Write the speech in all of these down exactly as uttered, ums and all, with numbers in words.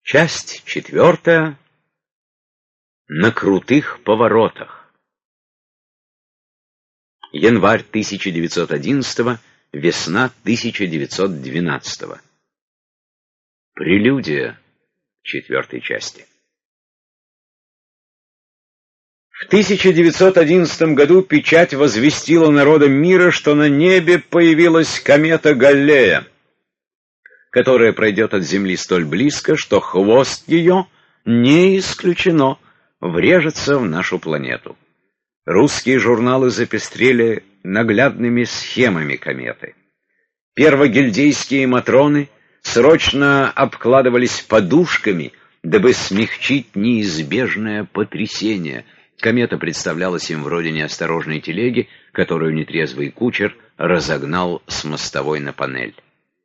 Часть четвертая. На крутых поворотах. Январь тысяча девятьсот одиннадцатого, весна тысяча девятьсот двенадцатого. Прелюдия четвертой части. В тысяча девятьсот одиннадцатом году печать возвестила народам мира, что на небе появилась комета Галлея, которая пройдет от Земли столь близко, что хвост ее, не исключено, врежется в нашу планету. Русские журналы запестрели наглядными схемами кометы. Первогильдейские матроны срочно обкладывались подушками, дабы смягчить неизбежное потрясение. Комета представлялась им вроде неосторожной телеги, которую нетрезвый кучер разогнал с мостовой на панель.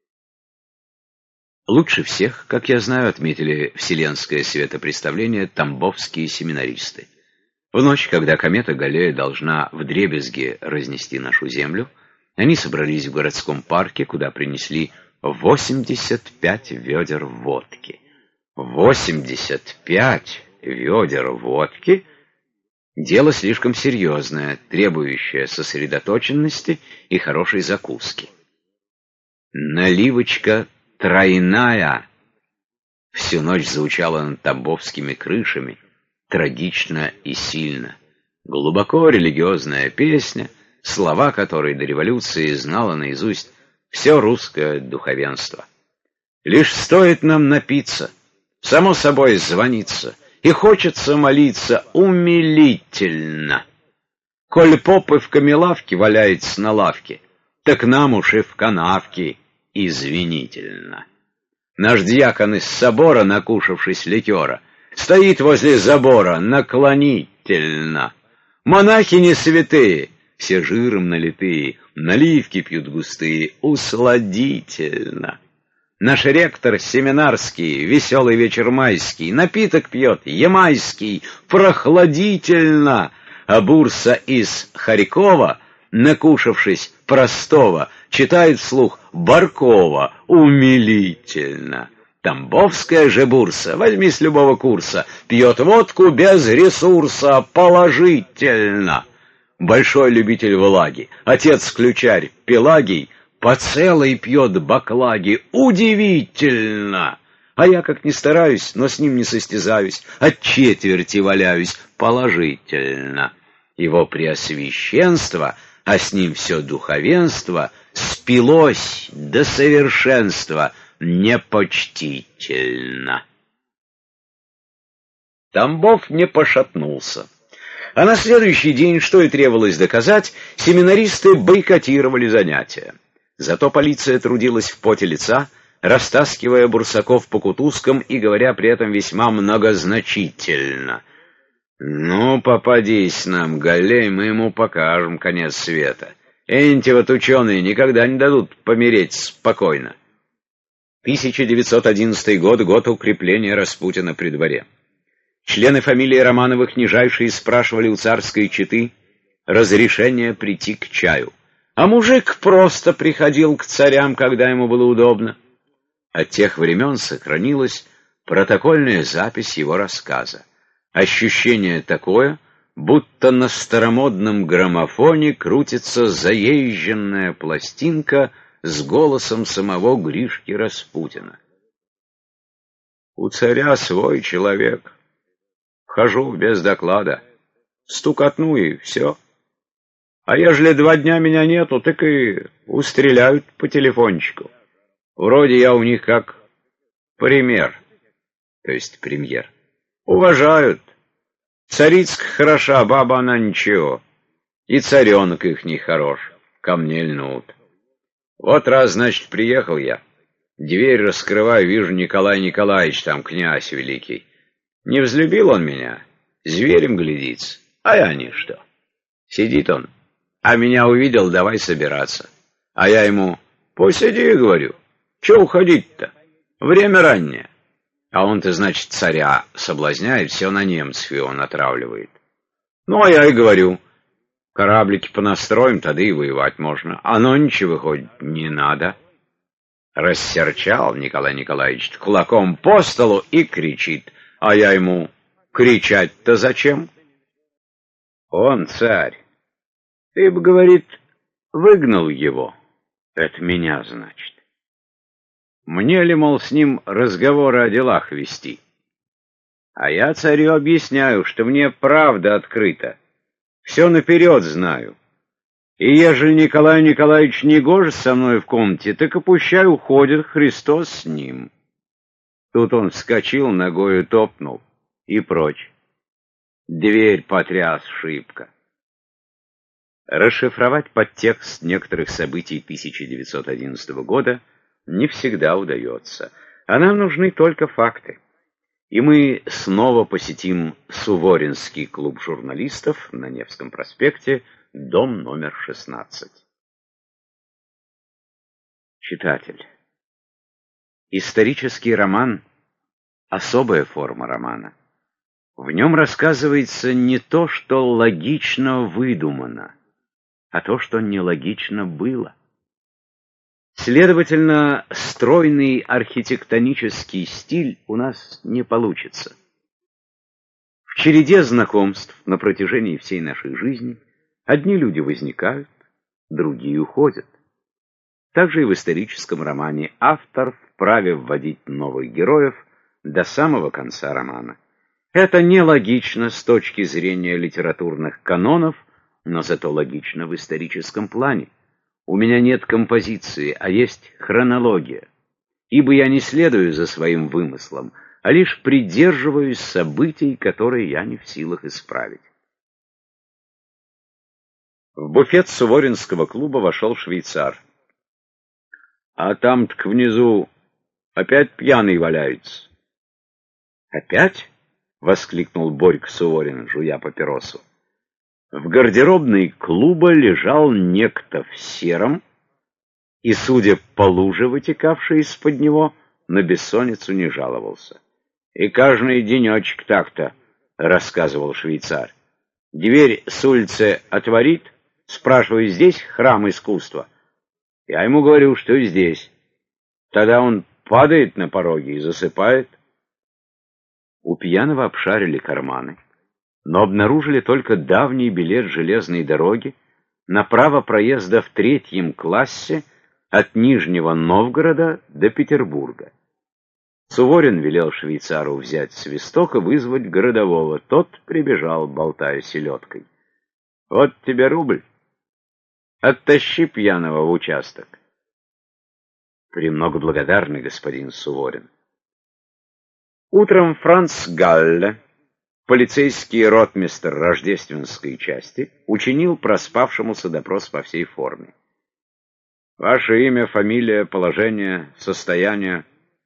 Лучше всех, как я знаю, отметили вселенское светопреставление тамбовские семинаристы. В ночь, когда комета Галлея должна вдребезги разнести нашу Землю, они собрались в городском парке, куда принесли восемьдесят пять ведер водки. восемьдесят пять ведер водки — дело слишком серьезное, требующее сосредоточенности и хорошей закуски. Наливочка тройная всю ночь звучала над тамбовскими крышами, трагично и сильно. Глубоко религиозная песня, слова которой до революции знало наизусть все русское духовенство. Лишь стоит нам напиться, само собой звониться, и хочется молиться умилительно. Коль поп и в камелавке валяется на лавке, так нам уж и в канавке извинительно. Наш дьякон из собора, накушавшись ликера, стоит возле забора наклонительно. Монахини святые, все жиром налитые, наливки пьют густые, усладительно. Наш ректор семинарский, веселый вечер майский, напиток пьет ямайский, прохладительно. А бурса из Харькова, накушавшись простого, читает вслух Баркова умилительно. Тамбовская же бурса, возьми с любого курса, пьет водку без ресурса положительно. Большой любитель влаги, отец-ключарь Пелагий, по целой пьет баклаги удивительно. А я как ни стараюсь, но с ним не состязаюсь, от четверти валяюсь положительно. Его преосвященство, а с ним все духовенство, спилось до совершенства непочтительно. Тамбов не пошатнулся. А на следующий день, что и требовалось доказать, семинаристы бойкотировали занятия. Зато полиция трудилась в поте лица, растаскивая бурсаков по кутузкам и говоря при этом весьма многозначительно: «Ну, попадись нам, Галлей, мы ему покажем конец света. Эти вот ученые никогда не дадут помереть спокойно». тысяча девятьсот одиннадцатый год — год укрепления Распутина при дворе. Члены фамилии Романовых нижайшие спрашивали у царской четы разрешения прийти к чаю. А мужик просто приходил к царям, когда ему было удобно. От тех времен сохранилась протокольная запись его рассказа. Ощущение такое, будто на старомодном граммофоне крутится заезженная пластинка с голосом самого Гришки Распутина. У царя свой человек. Вхожу без доклада. Стукотну и все. А ежели два дня меня нету, так и устреляют по телефончику. Вроде я у них как пример, то есть премьер. Уважают. Царицка хороша, баба она ничего. И царенок их не хорош, ко мне льнут. Вот раз, значит, приехал я. Дверь раскрываю, вижу, Николай Николаевич, там князь великий. Не взлюбил он меня, зверем глядится, а я ничто. Сидит он, а меня увидел, давай собираться. А я ему: посиди, говорю, че уходить-то? Время раннее. А он-то, значит, царя соблазняет, все на немцев его натравливает. Ну, а я и говорю: кораблики понастроим, тогда и воевать можно. Оно ничего, выходит, не надо. Рассерчал Николай Николаевич кулаком по столу и кричит. А я ему: кричать-то зачем? Он царь. Ты бы, говорит, выгнал его. Это меня, значит. Мне ли, мол, с ним разговоры о делах вести? А я царю объясняю, что мне правда открыта. Все наперед знаю. И ежели Николай Николаевич не гоже со мной в комнате, так и пущай уходит, Христос с ним. Тут он вскочил, ногою топнул и прочь. Дверь потряс шибко. Расшифровать подтекст некоторых событий тысяча девятьсот одиннадцатого года не всегда удается, а нам нужны только факты. И мы снова посетим Суворинский клуб журналистов на Невском проспекте, дом номер шестнадцать. Читатель, исторический роман — особая форма романа. В нем рассказывается не то, что логично выдумано, а то, что нелогично было. Следовательно, стройный архитектонический стиль у нас не получится. В череде знакомств на протяжении всей нашей жизни одни люди возникают, другие уходят. Также и в историческом романе автор вправе вводить новых героев до самого конца романа. Это нелогично с точки зрения литературных канонов, но зато логично в историческом плане. У меня нет композиции, а есть хронология, ибо я не следую за своим вымыслом, а лишь придерживаюсь событий, которые я не в силах исправить. В буфет Суворинского клуба вошел швейцар. А там-то внизу опять пьяный валяется. Опять? — воскликнул Борька Суворин, жуя папиросу. В гардеробной клуба лежал некто в сером, и, судя по луже, вытекавшей из-под него, на бессонницу не жаловался. «И каждый денечек так-то», — рассказывал швейцар. «Дверь с улицы отворит, спрашиваю, здесь храм искусства? Я ему говорю, что здесь. Тогда он падает на пороге и засыпает». У пьяного обшарили карманы, но обнаружили только давний билет железной дороги на право проезда в третьем классе от Нижнего Новгорода до Петербурга. Суворин велел швейцару взять свисток и вызвать городового. Тот прибежал, болтая селедкой. «Вот тебе рубль. Оттащи пьяного в участок». «Премного благодарный, господин Суворин». Утром Франц Галле, полицейский ротмистр рождественской части, учинил проспавшемуся допрос по всей форме. «Ваше имя, фамилия, положение, состояние?»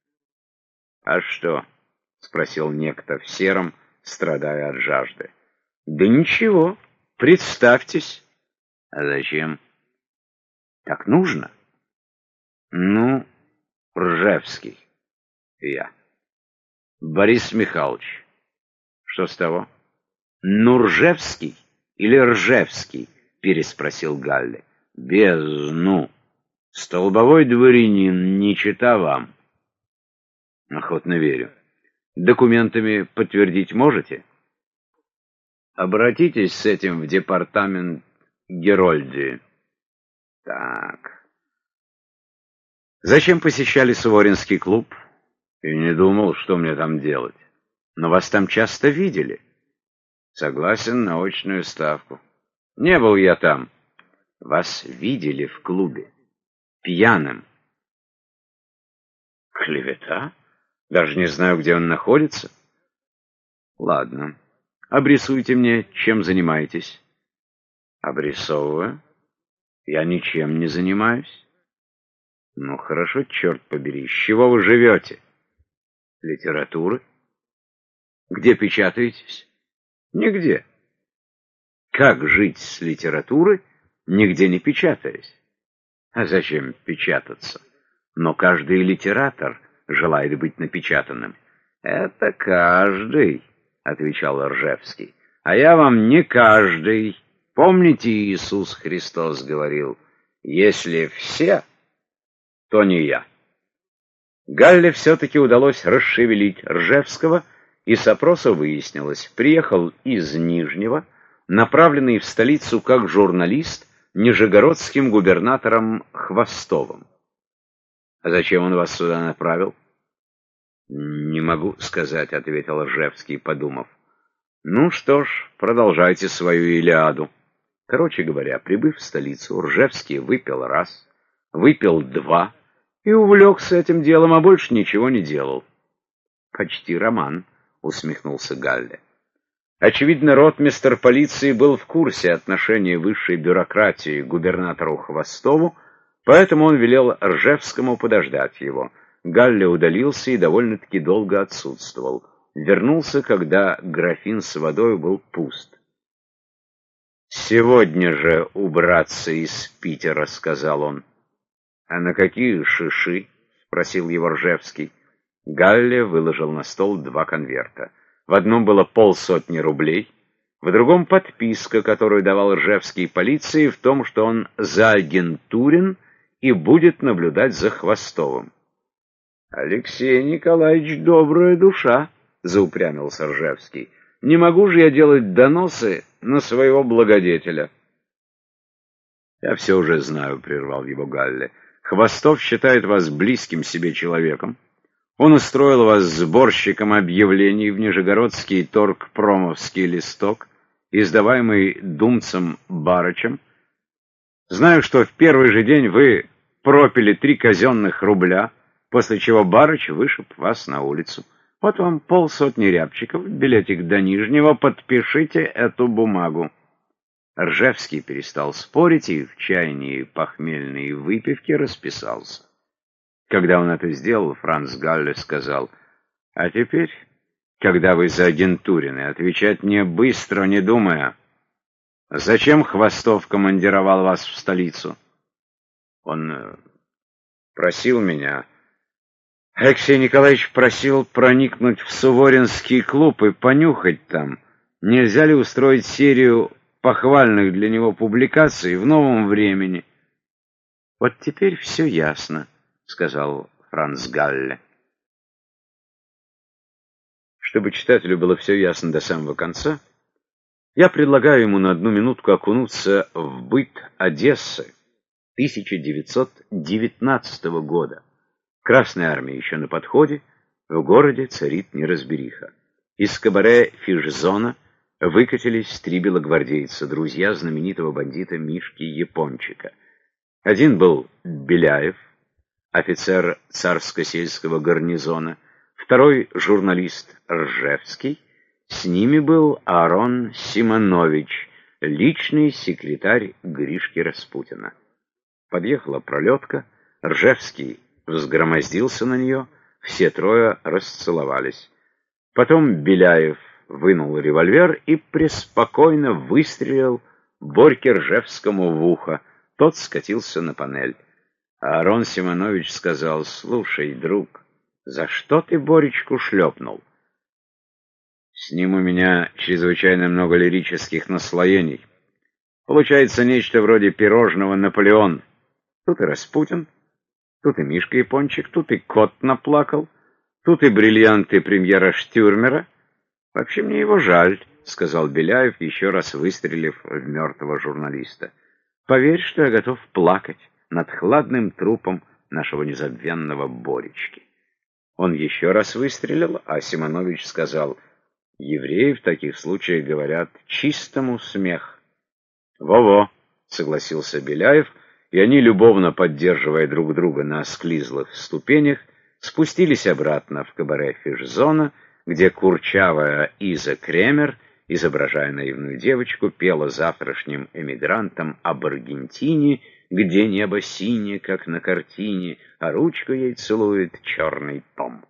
«А что?» — спросил некто в сером, страдая от жажды. «Да ничего, представьтесь». «А зачем?» «Так нужно». «Ну, Ржевский». «Я». «Борис Михайлович». «Что с того?» «Ну, Ржевский или Ржевский?» — переспросил Галле. «Без «ну». Столбовой дворянин, не чета вам». «Охотно верю. Документами подтвердить можете?» «Обратитесь с этим в департамент Герольдии». «Так». «Зачем посещали Суворинский клуб?» «И не думал, что мне там делать. Но вас там часто видели». «Согласен на очную ставку». «Не был я там». «Вас видели в клубе. Пьяным». «Клевета? Даже не знаю, где он находится». «Ладно. Обрисуйте мне, чем занимаетесь». «Обрисовываю. Я ничем не занимаюсь». «Ну, хорошо, черт побери. С чего вы живете?» «Литературы». «Где печатаетесь?» «Нигде». «Как жить с литературы, нигде не печатаясь?» «А зачем печататься? Но каждый литератор желает быть напечатанным». «Это каждый», — отвечал Ржевский. «А я вам не каждый. Помните, Иисус Христос говорил, если все, то не я». Галле все-таки удалось расшевелить Ржевского, и с опроса выяснилось, приехал из Нижнего, направленный в столицу как журналист нижегородским губернатором Хвостовым. — А зачем он вас сюда направил? — Не могу сказать, — ответил Ржевский, подумав. — Ну что ж, продолжайте свою Илиаду. Короче говоря, прибыв в столицу, Ржевский выпил раз, выпил два и увлекся этим делом, а больше ничего не делал. — Почти роман, — усмехнулся Галле. Очевидно, ротмистр полиции был в курсе отношения высшей бюрократии к губернатору Хвостову, поэтому он велел Ржевскому подождать его. Галле удалился и довольно-таки долго отсутствовал. Вернулся, когда графин с водой был пуст. «Сегодня же убраться из Питера», — сказал он. «А на какие шиши?» — спросил его Ржевский. Галле выложил на стол два конверта. В одном было полсотни рублей, в другом подписка, которую давал Ржевский полиции в том, что он заагентурен и будет наблюдать за Хвостовым. «Алексей Николаевич добрая душа», — заупрямился Ржевский. «Не могу же я делать доносы на своего благодетеля». «Я все уже знаю», — прервал его Галле. «Хвостов считает вас близким себе человеком. Он устроил вас сборщиком объявлений в Нижегородский торгпромовский листок, издаваемый думцем Барычем. Знаю, что в первый же день вы пропили три казенных рубля, после чего Барыч вышиб вас на улицу. Вот вам полсотни рябчиков, билетик до Нижнего, подпишите эту бумагу». Ржевский перестал спорить и в чаянии похмельной выпивки расписался. Когда он это сделал, Франц Галле сказал: «А теперь, когда вы заагентурены, отвечать мне быстро, не думая. Зачем Хвостов командировал вас в столицу?» «Он просил меня...» Алексей Николаевич просил проникнуть в Суворинский клуб и понюхать там, нельзя ли устроить серию похвальных для него публикаций в «Новом времени». «Вот теперь все ясно», — сказал Франц Галле. Чтобы читателю было все ясно до самого конца, я предлагаю ему на одну минутку окунуться в быт Одессы тысяча девятьсот девятнадцатого года. Красная армия еще на подходе, в городе царит неразбериха. Из кабаре Фишзона выкатились три белогвардейца, друзья знаменитого бандита Мишки Япончика. Один был Беляев, офицер царско-сельского гарнизона, второй — журналист Ржевский, с ними был Аарон Симонович, личный секретарь Гришки Распутина. Подъехала пролетка, Ржевский взгромоздился на нее, все трое расцеловались. Потом Беляев вынул револьвер и преспокойно выстрелил Борьке Ржевскому в ухо. Тот скатился на панель. А Аарон Симонович сказал: «Слушай, друг, за что ты Боречку шлепнул?» «С ним у меня чрезвычайно много лирических наслоений. Получается нечто вроде пирожного Наполеон. Тут и Распутин, тут и Мишка Япончик, тут и кот наплакал, тут и бриллианты премьера Штюрмера. Вообще мне его жаль», — сказал Беляев, еще раз выстрелив в мертвого журналиста. «Поверь, что я готов плакать над хладным трупом нашего незабвенного Боречки». Он еще раз выстрелил, а Симонович сказал: «Евреи в таких случаях говорят чистому смех». «Во-во», — согласился Беляев, и они, любовно поддерживая друг друга на осклизлых ступенях, спустились обратно в кабаре Фишзона, где курчавая Иза Кремер, изображая наивную девочку, пела завтрашним эмигрантам об Аргентине, где небо синее, как на картине, а ручку ей целует черный Том.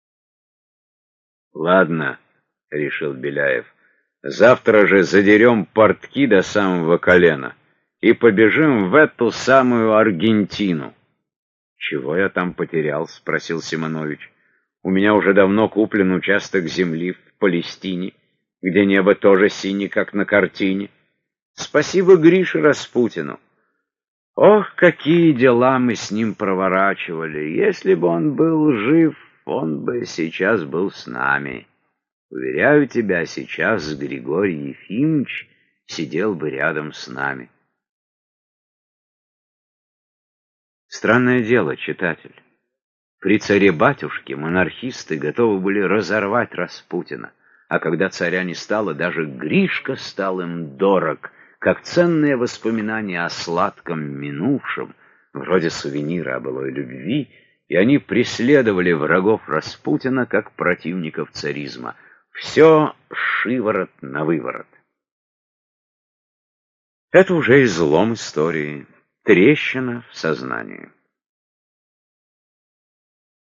«Ладно», — решил Беляев, — «завтра же задерем портки до самого колена и побежим в эту самую Аргентину». «Чего я там потерял?» — спросил Симонович. «У меня уже давно куплен участок земли в Палестине, где небо тоже синее, как на картине. Спасибо Грише Распутину. Ох, какие дела мы с ним проворачивали! Если бы он был жив, он бы сейчас был с нами. Уверяю тебя, сейчас Григорий Ефимович сидел бы рядом с нами. Странное дело, читатель. При царе-батюшке монархисты готовы были разорвать Распутина, а когда царя не стало, даже Гришка стал им дорог, как ценное воспоминание о сладком минувшем, вроде сувенира о былой любви, и они преследовали врагов Распутина как противников царизма. Все шиворот на выворот. Это уже излом истории, трещина в сознании.